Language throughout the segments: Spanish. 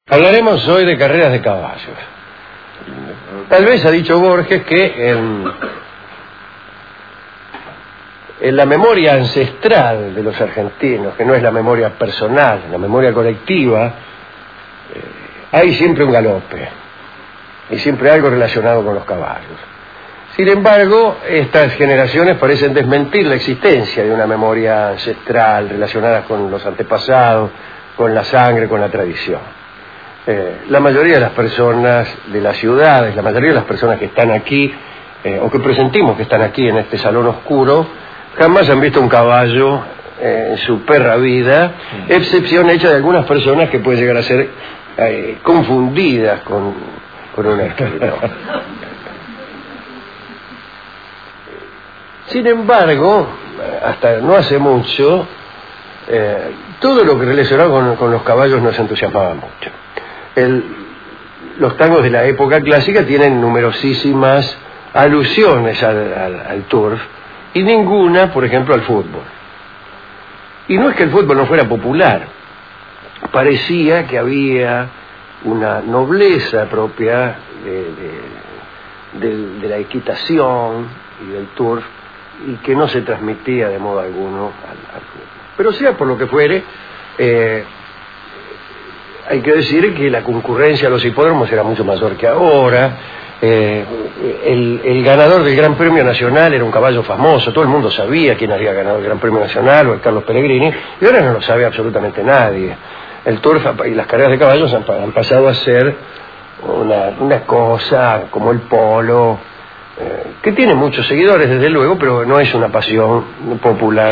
Hablaremos hoy de carreras de caballos. Tal vez ha dicho Borges que en la memoria ancestral de los argentinos, que no es la memoria personal, la memoria colectiva, hay siempre un galope y siempre algo relacionado con los caballos. Sin embargo, estas generaciones parecen desmentir la existencia de una memoria ancestral relacionada con los antepasados, con la sangre, con la tradición. La mayoría de las personas de las ciudades, la mayoría de las personas que están aquí, o que presentimos que están aquí en este salón oscuro, jamás han visto un caballo en su perra vida, excepción hecha de algunas personas que pueden llegar a ser confundidas con un esquilo. Sin embargo, hasta no hace mucho, todo lo que relacionado con los caballos nos entusiasmaba mucho. Los tangos de la época clásica tienen numerosísimas alusiones al turf y ninguna, por ejemplo, al fútbol. Y no es que el fútbol no fuera popular, parecía que había una nobleza propia de la equitación y del turf y que no se transmitía de modo alguno al fútbol. Pero sea por lo que fuere, hay que decir que la concurrencia a los hipódromos era mucho mayor que ahora. El ganador del Gran Premio Nacional era un caballo famoso, todo el mundo sabía quién había ganado el Gran Premio Nacional o el Carlos Pellegrini, y ahora no lo sabe absolutamente nadie. El turf y las carreras de caballos han pasado a ser una cosa como el polo, que tiene muchos seguidores desde luego, pero no es una pasión popular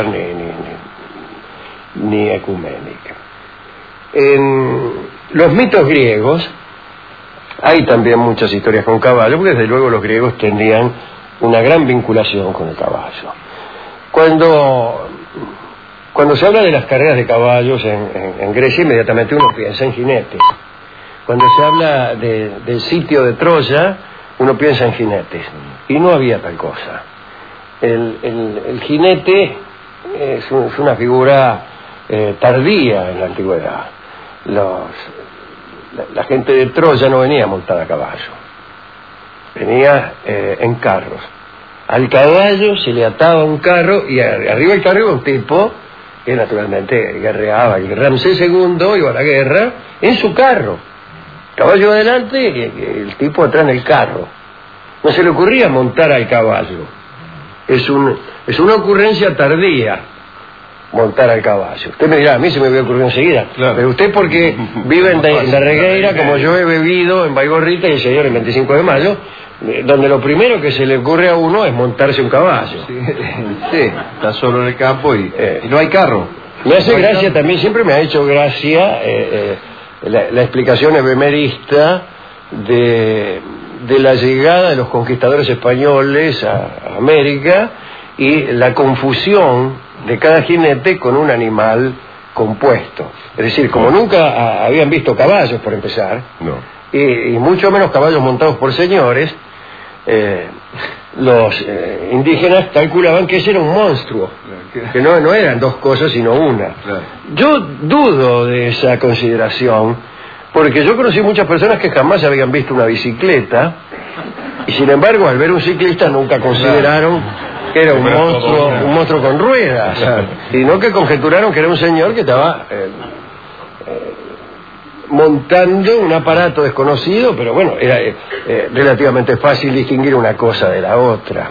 ni ecuménica. En los mitos griegos hay también muchas historias con caballos, porque desde luego los griegos tenían una gran vinculación con el caballo. Cuando se habla de las carreras de caballos en Grecia, inmediatamente uno piensa en jinetes. Cuando se habla del sitio de Troya, uno piensa en jinetes. Y no había tal cosa. El jinete es una figura tardía en la antigüedad. La gente de Troya no venía montada a caballo, venía en carros. Al caballo se le ataba un carro y arriba del carro iba un tipo que naturalmente guerreaba. El Ramsés II iba a la guerra en su carro, caballo adelante y el tipo atrás en el carro. No se le ocurría montar al caballo. Es una ocurrencia tardía montar al caballo. Usted me dirá, a mí se me había ocurrido enseguida, claro. Pero usted porque vive en la Regueira, como yo he vivido en Baigorrita y el señor en 25 de mayo, donde lo primero que se le ocurre a uno es montarse un caballo. Sí, está solo en el campo y no hay carro. Me hace gracia también, siempre me ha hecho gracia la explicación efemerista de la llegada de los conquistadores españoles a América y la confusión de cada jinete con un animal compuesto. Es decir, como nunca habían visto caballos, por empezar, y mucho menos caballos montados por señores, los indígenas calculaban que ese era un monstruo, que no eran dos cosas sino una. Yo dudo de esa consideración, porque yo conocí muchas personas que jamás habían visto una bicicleta, y sin embargo al ver un ciclista nunca consideraron que era un monstruo con ruedas, sino que conjeturaron que era un señor que estaba montando un aparato desconocido, pero bueno, era relativamente fácil distinguir una cosa de la otra.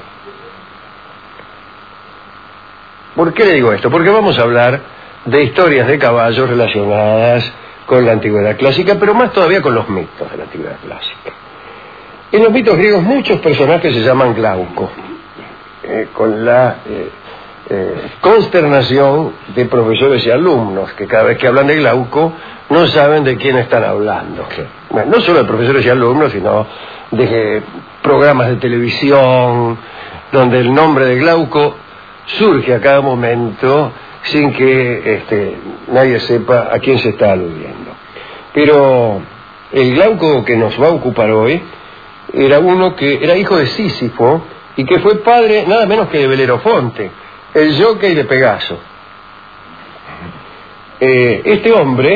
¿Por qué le digo esto? Porque vamos a hablar de historias de caballos relacionadas con la antigüedad clásica, pero más todavía con los mitos de la antigüedad clásica. En los mitos griegos muchos personajes se llaman Glauco, con la consternación de profesores y alumnos, que cada vez que hablan de Glauco no saben de quién están hablando. Bueno, no solo de profesores y alumnos, sino de programas de televisión, donde el nombre de Glauco surge a cada momento sin que nadie sepa a quién se está aludiendo. Pero el Glauco que nos va a ocupar hoy era uno que era hijo de Sísifo y que fue padre nada menos que de Belerofonte, el jockey de Pegaso. Este hombre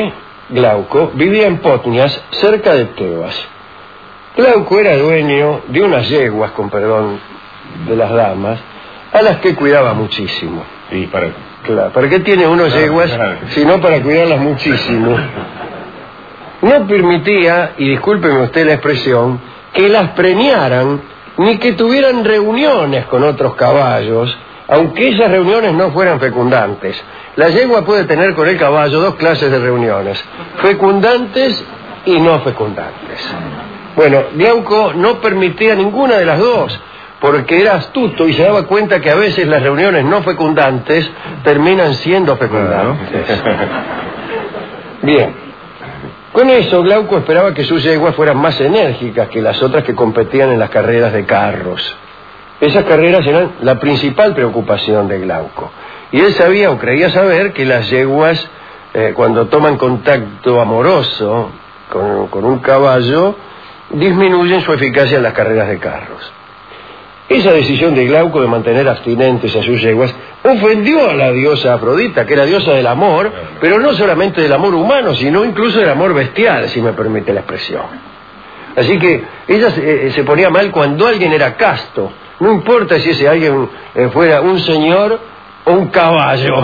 Glauco, vivía en Potnias, cerca de Tebas. Glauco era dueño de unas yeguas, con perdón de las damas, a las que cuidaba muchísimo. Y Claro, ¿para qué tiene uno yeguas sino para cuidarlas muchísimo? No permitía, y discúlpeme usted la expresión, que las preñaran ni que tuvieran reuniones con otros caballos, aunque esas reuniones no fueran fecundantes. La yegua puede tener con el caballo dos clases de reuniones, fecundantes y no fecundantes. Bueno, Glauco no permitía ninguna de las dos, porque era astuto y se daba cuenta que a veces las reuniones no fecundantes terminan siendo fecundantes. Bien, con eso Glauco esperaba que sus yeguas fueran más enérgicas que las otras que competían en las carreras de carros. Esas carreras eran la principal preocupación de Glauco. Y él sabía o creía saber que las yeguas, cuando toman contacto amoroso con un caballo, disminuyen su eficacia en las carreras de carros. Esa decisión de Glauco de mantener abstinentes a sus yeguas ofendió a la diosa Afrodita, que era diosa del amor, pero no solamente del amor humano, sino incluso del amor bestial, si me permite la expresión. Así que ella se ponía mal cuando alguien era casto, no importa si ese alguien fuera un señor o un caballo.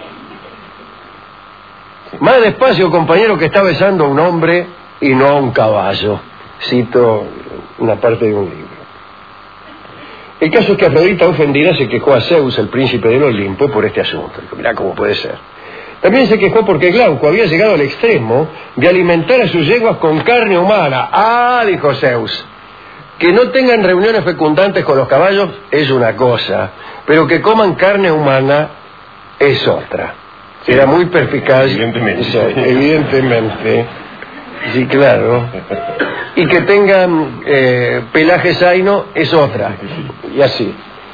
Más despacio, compañero, que está besando a un hombre y no a un caballo. Cito una parte de un libro. El caso es que Afrodita, ofendida, se quejó a Zeus, el príncipe del Olimpo, por este asunto. Dijo, mirá cómo puede ser. También se quejó porque Glauco había llegado al extremo de alimentar a sus yeguas con carne humana. Ah, dijo Zeus, que no tengan reuniones fecundantes con los caballos es una cosa, pero que coman carne humana es otra. Era muy perspicaz. Evidentemente. Sí, claro. Y que tengan pelaje zaino es otra. Y así.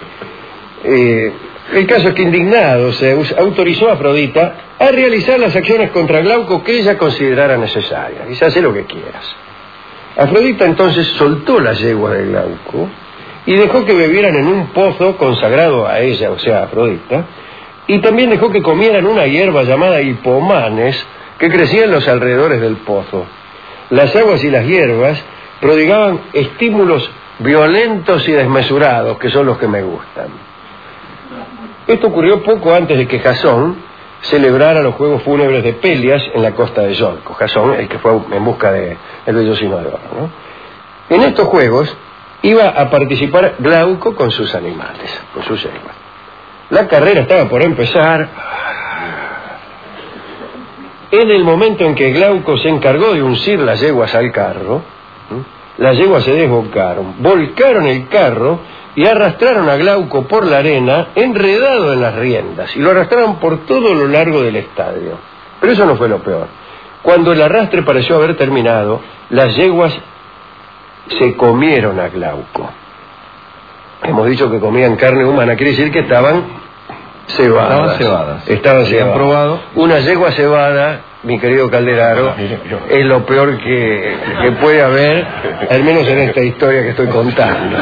El caso es que indignado Zeus autorizó a Afrodita a realizar las acciones contra Glauco que ella considerara necesarias. Dice, hace lo que quieras. Afrodita entonces soltó las yeguas de Glauco y dejó que bebieran en un pozo consagrado a ella, o sea, a Afrodita, y también dejó que comieran una hierba llamada hipomanes que crecía en los alrededores del pozo. Las aguas y las hierbas prodigaban estímulos violentos y desmesurados, que son los que me gustan. Esto ocurrió poco antes de que Jasón celebrara los Juegos Fúnebres de Pelias en la costa de Iolco. Jasón, el que fue en busca del vellocino de oro, ¿no? En estos juegos iba a participar Glauco con sus animales, con sus yeguas. La carrera estaba por empezar. En el momento en que Glauco se encargó de uncir las yeguas al carro, las yeguas se desbocaron, volcaron el carro y arrastraron a Glauco por la arena, enredado en las riendas, y lo arrastraron por todo lo largo del estadio. Pero eso no fue lo peor. Cuando el arrastre pareció haber terminado, las yeguas se comieron a Glauco. Hemos dicho que comían carne humana, quiere decir que estaban cebadas. Estaban cebadas. ¿Han probado? Una yegua cebada, mi querido Calderaro, es lo peor que puede haber, al menos en esta historia que estoy contando.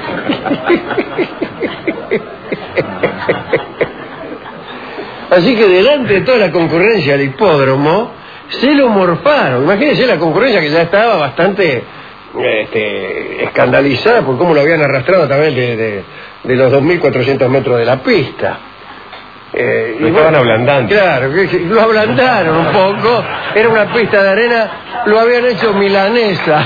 Así que delante de toda la concurrencia del hipódromo, se lo morfaron. Imagínense la concurrencia que ya estaba bastante escandalizada por cómo lo habían arrastrado también de los 2.400 metros de la pista. Lo estaban ablandando. Claro, lo ablandaron un poco. Era una pista de arena, lo habían hecho milanesa.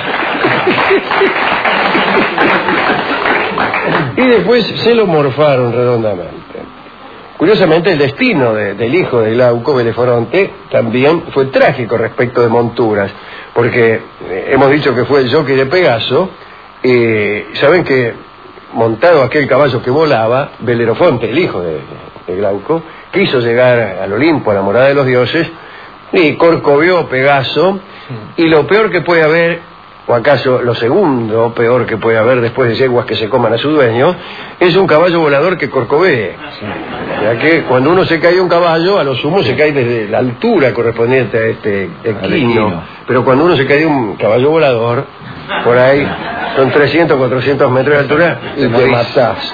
Y después se lo morfaron redondamente. Curiosamente, el destino del hijo de Glauco, Beleforonte, también fue trágico respecto de monturas, porque hemos dicho que fue el jockey de Pegaso. Saben que, montado aquel caballo que volaba, Belerofonte, el hijo de Glauco, quiso llegar al Olimpo, a la morada de los dioses, y corcoveó Pegaso, y lo peor que puede haber, o acaso lo segundo peor que puede haber después de yeguas que se coman a su dueño, es un caballo volador que corcovee. Ya que cuando uno se cae de un caballo, a lo sumo se cae desde la altura correspondiente a este equino, pero cuando uno se cae de un caballo volador, por ahí son 300, 400 metros de altura y te matás.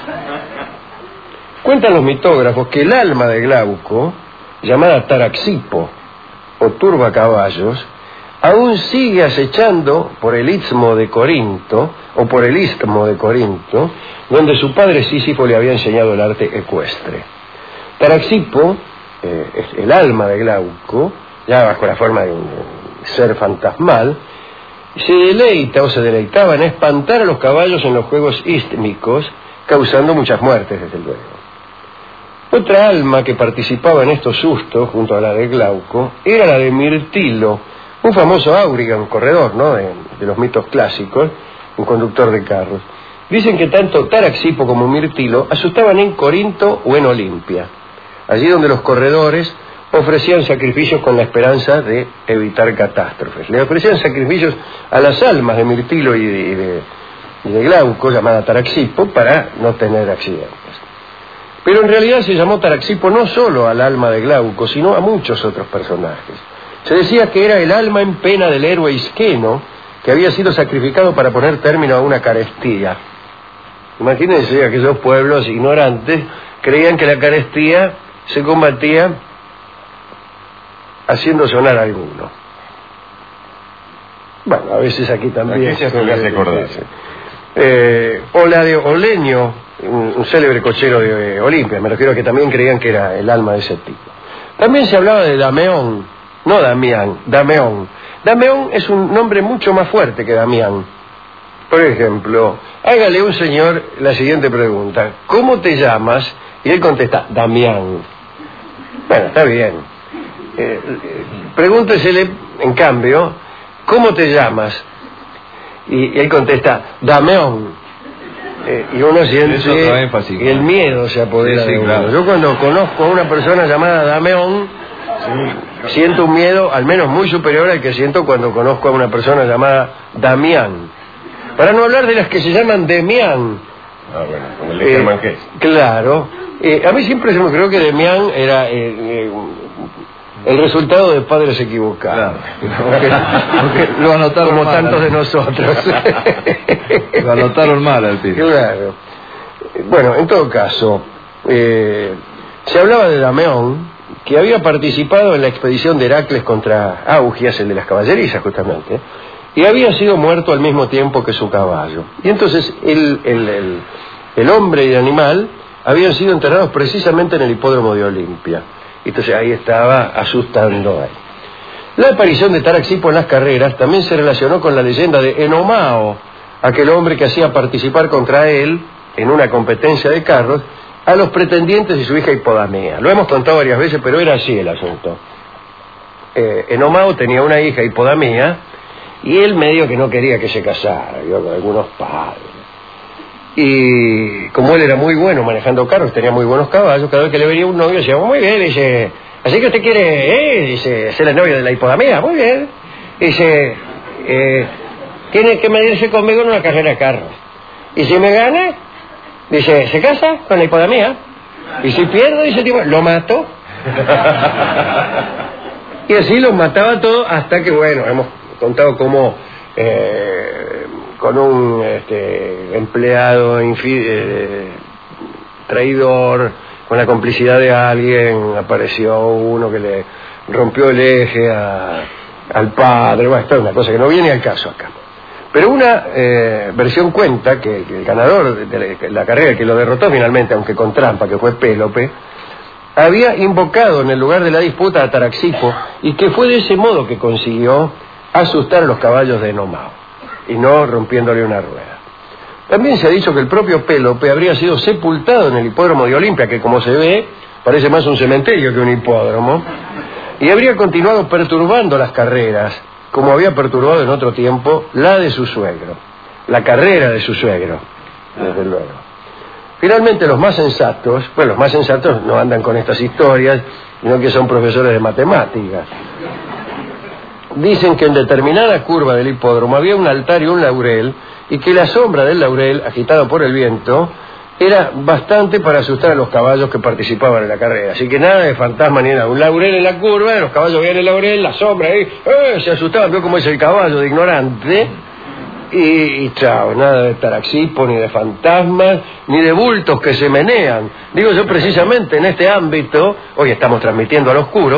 Cuentan los mitógrafos que el alma de Glauco, llamada Taraxipo, o turbacaballos, aún sigue acechando por el istmo de Corinto, donde su padre Sísifo le había enseñado el arte ecuestre. Taraxipo, el alma de Glauco, ya bajo la forma de un ser fantasmal, se deleitaba en espantar a los caballos en los juegos istmicos, causando muchas muertes, desde luego. Otra alma que participaba en estos sustos, junto a la de Glauco, era la de Mirtilo, un famoso áuriga, un corredor, ¿no?, de los mitos clásicos, un conductor de carros. Dicen que tanto Taraxipo como Mirtilo asustaban en Corinto o en Olimpia, allí donde los corredores ofrecían sacrificios con la esperanza de evitar catástrofes. Le ofrecían sacrificios a las almas de Mirtilo y de Glauco, llamada Taraxipo, para no tener accidentes. Pero en realidad se llamó Taraxipo no solo al alma de Glauco, sino a muchos otros personajes. Se decía que era el alma en pena del héroe Isqueno, que había sido sacrificado para poner término a una carestía. Imagínense, aquellos pueblos ignorantes creían que la carestía se combatía haciendo sonar a alguno. Bueno, a veces aquí también. Aquí se hace acordar. O la de Oleño, un célebre cochero de Olimpia, me refiero a que también creían que era el alma de ese tipo. También se hablaba de Dameón, no Damián, Dameón. Dameón es un nombre mucho más fuerte que Damián. Por ejemplo, hágale un señor la siguiente pregunta: ¿cómo te llamas? Y él contesta: Damián. Bueno, está bien. Pregúntesele, en cambio, ¿cómo te llamas? Y él contesta: Dameón. Y uno siente que el miedo se apodera de uno. Claro. Yo cuando conozco a una persona llamada Dameón, siento un miedo al menos muy superior al que siento cuando conozco a una persona llamada Damián. Para no hablar de las que se llaman Demián. Ah, bueno, como el de Germán Hesse. Claro. A mí siempre se me creyó que Demián era el resultado de padres equivocados. Claro. Porque lo anotaron como mal, tantos de nosotros. Lo anotaron mal al tío. Claro. Bueno, en todo caso, se hablaba de Dameón, que había participado en la expedición de Heracles contra Augias, el de las caballerizas justamente, y había sido muerto al mismo tiempo que su caballo. Y entonces el hombre y el animal habían sido enterrados precisamente en el hipódromo de Olimpia. Entonces ahí estaba asustando a él. La aparición de Taraxipo en las carreras también se relacionó con la leyenda de Enomao, aquel hombre que hacía participar contra él, en una competencia de carros, a los pretendientes y su hija Hipodamea. Lo hemos contado varias veces, pero era así el asunto. Enomao tenía una hija, Hipodamea, y él medio que no quería que se casara, con algunos padres. Y como él era muy bueno manejando carros, tenía muy buenos caballos, cada vez que le venía un novio decía: muy bien, dice, así que usted quiere, dice, ser el novio de la Hipodamea, muy bien. Dice, tiene que medirse conmigo en una carrera de carros. Y si me gana, dice, se casa con la Hipodamea. Y si pierdo, dice, tipo, lo mato. Y así los mataba todos hasta que, bueno, hemos contado cómo con un empleado traidor, con la complicidad de alguien, apareció uno que le rompió el eje al padre. Bueno, esto es una cosa que no viene al caso acá. Pero una versión cuenta que el ganador de la carrera, que lo derrotó finalmente, aunque con trampa, que fue Pélope, había invocado en el lugar de la disputa a Taraxipo, y que fue de ese modo que consiguió asustar a los caballos de Enomao, y no rompiéndole una rueda. También se ha dicho que el propio Pélope habría sido sepultado en el hipódromo de Olimpia, que como se ve, parece más un cementerio que un hipódromo, y habría continuado perturbando las carreras, como había perturbado en otro tiempo la de su suegro, la carrera de su suegro, desde luego. Finalmente los más sensatos no andan con estas historias, sino que son profesores de matemáticas. Dicen que en determinada curva del hipódromo había un altar y un laurel, y que la sombra del laurel, agitada por el viento, era bastante para asustar a los caballos que participaban en la carrera. Así que nada de fantasma ni nada. Un laurel en la curva, los caballos veían el laurel, la sombra ahí, se asustaban, vio cómo es el caballo de ignorante, y chao, nada de Taraxipo, ni de fantasmas, ni de bultos que se menean. Digo yo, precisamente en este ámbito, hoy estamos transmitiendo al oscuro,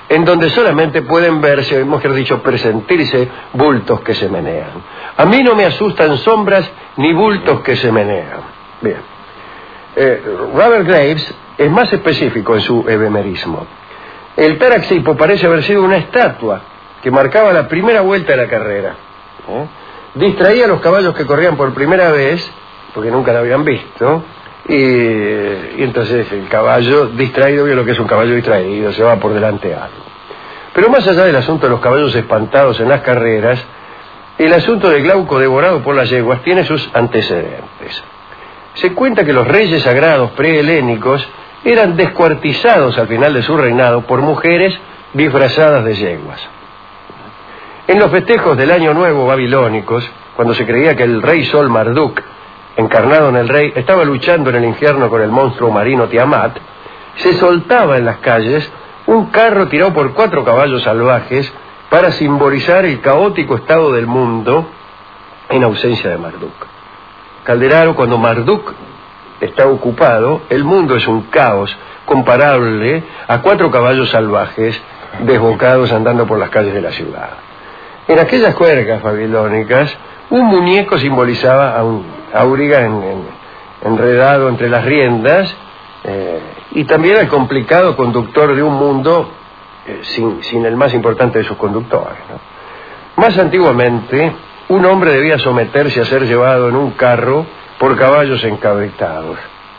en donde solamente pueden verse, mejor dicho, presentirse bultos que se menean. A mí no me asustan sombras ni bultos que se menean. Bien. Robert Graves es más específico en su ebemerismo. El Taraxipo parece haber sido una estatua que marcaba la primera vuelta de la carrera. Distraía a los caballos que corrían por primera vez, porque nunca la habían visto, y entonces el caballo distraído, vio lo que es un caballo distraído, se va por delante a algo. Pero más allá del asunto de los caballos espantados en las carreras, el asunto de Glauco devorado por las yeguas tiene sus antecedentes. Se cuenta que los reyes sagrados prehelénicos eran descuartizados al final de su reinado por mujeres disfrazadas de yeguas. En los festejos del Año Nuevo babilónicos, cuando se creía que el rey Sol Marduk, encarnado en el rey, estaba luchando en el infierno con el monstruo marino Tiamat, se soltaba en las calles un carro tirado por 4 caballos salvajes para simbolizar el caótico estado del mundo en ausencia de Marduk. Calderaro, cuando Marduk está ocupado, el mundo es un caos comparable a 4 caballos salvajes desbocados andando por las calles de la ciudad. En aquellas juergas babilónicas, un muñeco simbolizaba a un auriga enredado entre las riendas, y también al complicado conductor de un mundo sin el más importante de sus conductores, ¿no? Más antiguamente, un hombre debía someterse a ser llevado en un carro por caballos encabritados.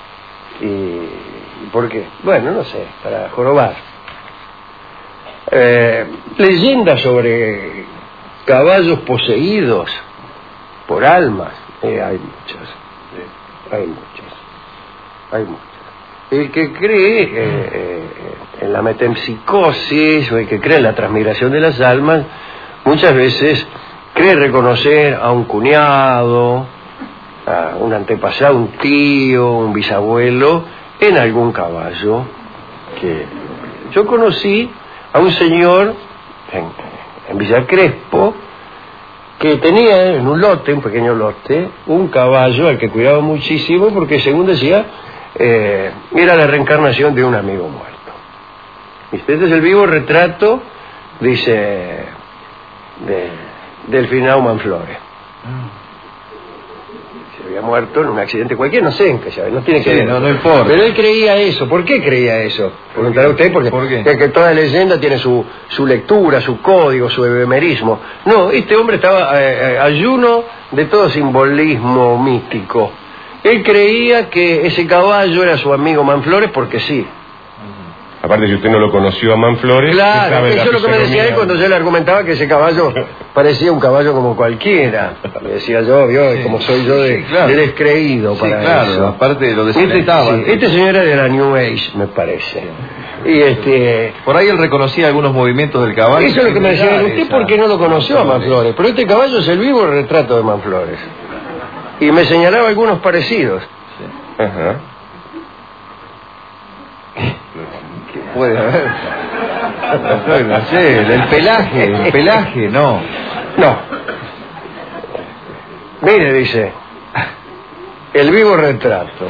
¿Y por qué? Bueno, no sé, para jorobar. Leyendas sobre caballos poseídos por almas, hay muchas. El que cree en la metempsicosis, o el que cree en la transmigración de las almas, muchas veces cree reconocer a un cuñado, a un antepasado, un tío, un bisabuelo, en algún caballo. Que yo conocí a un señor en Villa Crespo que tenía en un lote, un pequeño lote, un caballo al que cuidaba muchísimo porque, según decía, era la reencarnación de un amigo muerto. Este es el vivo retrato, dice, de Delfinao Manflores. Se había muerto en un accidente cualquiera, no sé en qué, no tiene que ver. No importa. Pero él creía eso. ¿Por qué creía eso? Preguntará usted, porque ¿Por qué? Que toda leyenda tiene su lectura, su código, su ebemerismo. No, este hombre estaba ayuno de todo simbolismo místico. Él creía que ese caballo era su amigo Manflores porque sí. Aparte, si usted no lo conoció a Manflores... Claro, eso es lo que me decía él cuando yo le argumentaba que ese caballo parecía un caballo como cualquiera. Me decía yo, vio, como soy yo de descreído para eso. Aparte lo desconectaba. Este señor era de la New Age, me parece. Y por ahí él reconocía algunos movimientos del caballo. Eso es lo que me decía él. ¿Usted por qué no lo conoció a Manflores? Pero este caballo es el vivo retrato de Manflores. Y me señalaba algunos parecidos. Sí. Ajá. Puede haber. No sé, el pelaje, no. No. Mire, dice, el vivo retrato.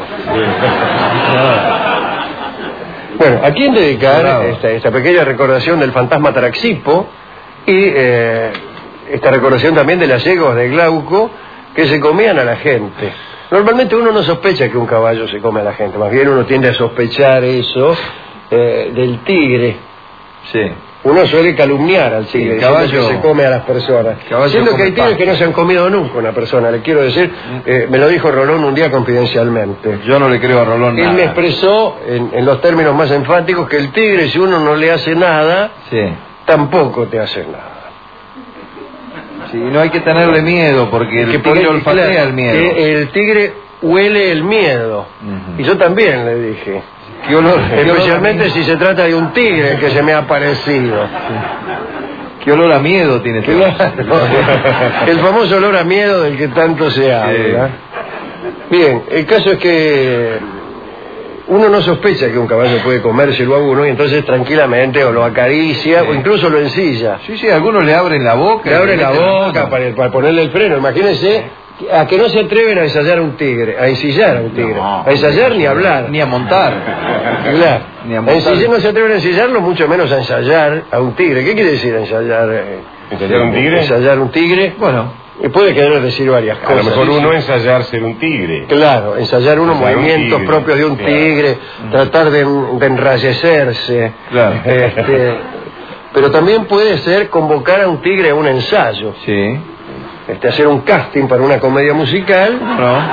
Bueno, ¿a quién dedicar esta pequeña recordación del fantasma Taraxipo y esta recordación también de las yeguas de Glauco que se comían a la gente? Normalmente uno no sospecha que un caballo se come a la gente, más bien uno tiende a sospechar eso del tigre. Sí. Uno suele calumniar al tigre, el caballo que se come a las personas. Siendo que hay tigres que no se han comido nunca una persona, le quiero decir, me lo dijo Rolón un día confidencialmente. Yo no le creo a Rolón nada. Él me expresó, en los términos más enfáticos, que el tigre, si uno no le hace nada, tampoco te hace nada. Sí, no hay que tenerle miedo, porque el tigre olfatea el miedo. El tigre huele el miedo. Y yo también le dije. ¿Qué olor? Especialmente si se trata de un tigre que se me ha aparecido. ¿Qué olor a miedo tiene este? El famoso olor a miedo del que tanto se habla. Bien, el caso es que uno no sospecha que un caballo puede comérselo a uno y entonces tranquilamente o lo acaricia o incluso lo ensilla. Sí, algunos le abren la boca. Le abren la boca para ponerle el freno. Imagínense A que no se atreven a ensayar a un tigre, a ensillar a un tigre. A ensayar ni a hablar. Ni a montar. Claro. Ni a montar. No se atreven a ensayarlo, mucho menos a ensayar a un tigre. ¿Qué quiere decir ensayar? ¿Ensayar un tigre? Ensayar un tigre. Bueno. Puede querer decir varias cosas. A lo mejor uno ensayar ser un tigre. Claro, ensayar unos movimientos propios de un tigre, tratar de enrayecerse. Claro. Pero también puede ser convocar a un tigre a un ensayo. Sí. Hacer un casting para una comedia musical. No.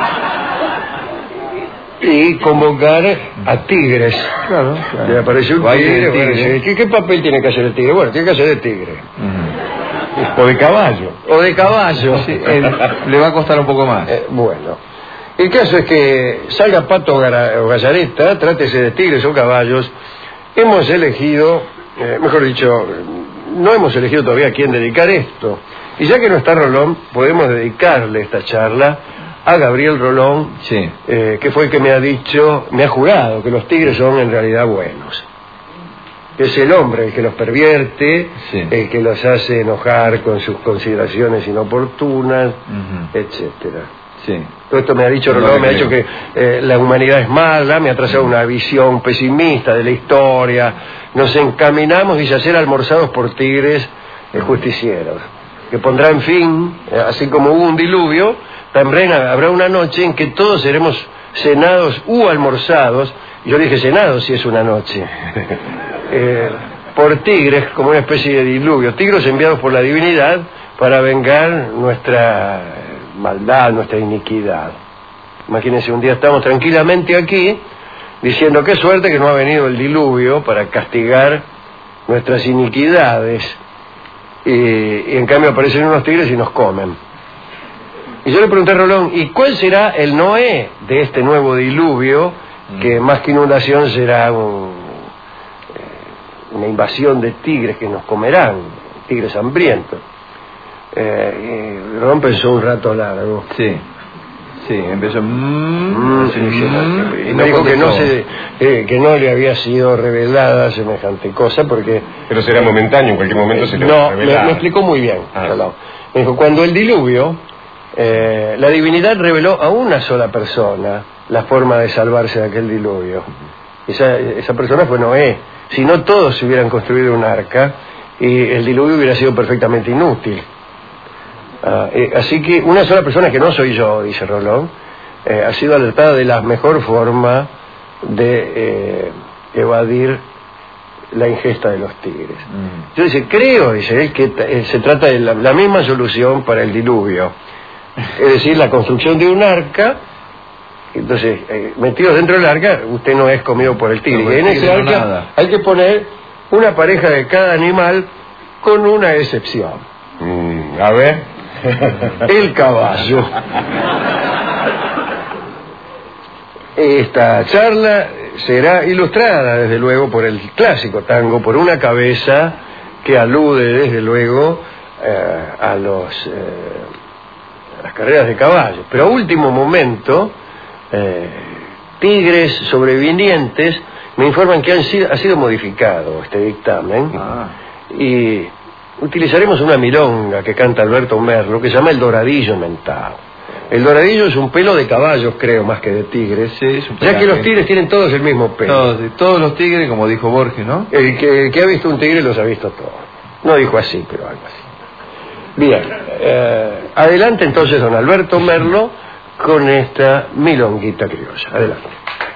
Y convocar a tigres. Claro. Le aparece un tigre. ¿Qué papel tiene que hacer el tigre? Bueno, tiene que hacer de tigre. O de caballo. O de caballo. Sí, le va a costar un poco más. Bueno. El caso es que salga Pato o Gallareta, trátese de tigres o caballos. Hemos elegido, mejor dicho, no hemos elegido todavía a quién dedicar esto. Y ya que no está Rolón, podemos dedicarle esta charla a Gabriel Rolón, sí. Que fue el que me ha jurado que los tigres son en realidad buenos. Es el hombre el que los pervierte, sí. El que los hace enojar con sus consideraciones inoportunas, etcétera. Sí. Todo esto me ha dicho Rolón, me ha dicho que la humanidad es mala, me ha trazado una visión pesimista de la historia. Nos encaminamos, dice, a ser almorzados por tigres justicieros, que pondrán fin, así como hubo un diluvio, también habrá una noche en que todos seremos cenados u almorzados. Yo dije cenados si es una noche. Por tigres, como una especie de diluvio, tigres enviados por la divinidad para vengar nuestra maldad, nuestra iniquidad. Imagínense, un día estamos tranquilamente aquí diciendo qué suerte que no ha venido el diluvio para castigar nuestras iniquidades, y en cambio aparecen unos tigres y nos comen. Y yo le pregunté a Rolón, ¿y cuál será el Noé de este nuevo diluvio, que más que inundación será una invasión de tigres que nos comerán, tigres hambrientos? Y Rolón pensó un rato largo. Sí, empezó. Y me dijo que no le había sido revelada semejante cosa, porque... Pero será momentáneo, en cualquier momento se le va a revelar. No, me explicó muy bien. Me dijo, cuando el diluvio, la divinidad reveló a una sola persona la forma de salvarse de aquel diluvio. Esa persona fue Noé. Si no, todos se hubieran construido un arca y el diluvio hubiera sido perfectamente inútil. Así que una sola persona, que no soy yo, dice Rolón, ha sido alertada de la mejor forma de evadir la ingesta de los tigres. Yo creo, dice él, que se trata de la misma solución para el diluvio, es decir, la construcción de un arca. Entonces, metidos dentro del arca, usted no es comido por el tigre. En ese arca hay que poner una pareja de cada animal, con una excepción. A ver. El caballo. Esta charla será ilustrada, desde luego, por el clásico tango, por una cabeza que alude, desde luego, a las carreras de caballos. Pero a último momento, tigres sobrevivientes me informan que ha sido modificado este dictamen, y utilizaremos una milonga que canta Alberto Merlo, que se llama El Doradillo Mentado. El doradillo es un pelo de caballos, creo, más que de tigres, ya que los tigres tienen todos el mismo pelo. Todos los tigres, como dijo Borges, ¿no? El que ha visto un tigre los ha visto todos. No dijo así, pero algo así. Bien, adelante entonces don Alberto Merlo con esta milonguita criolla. Adelante.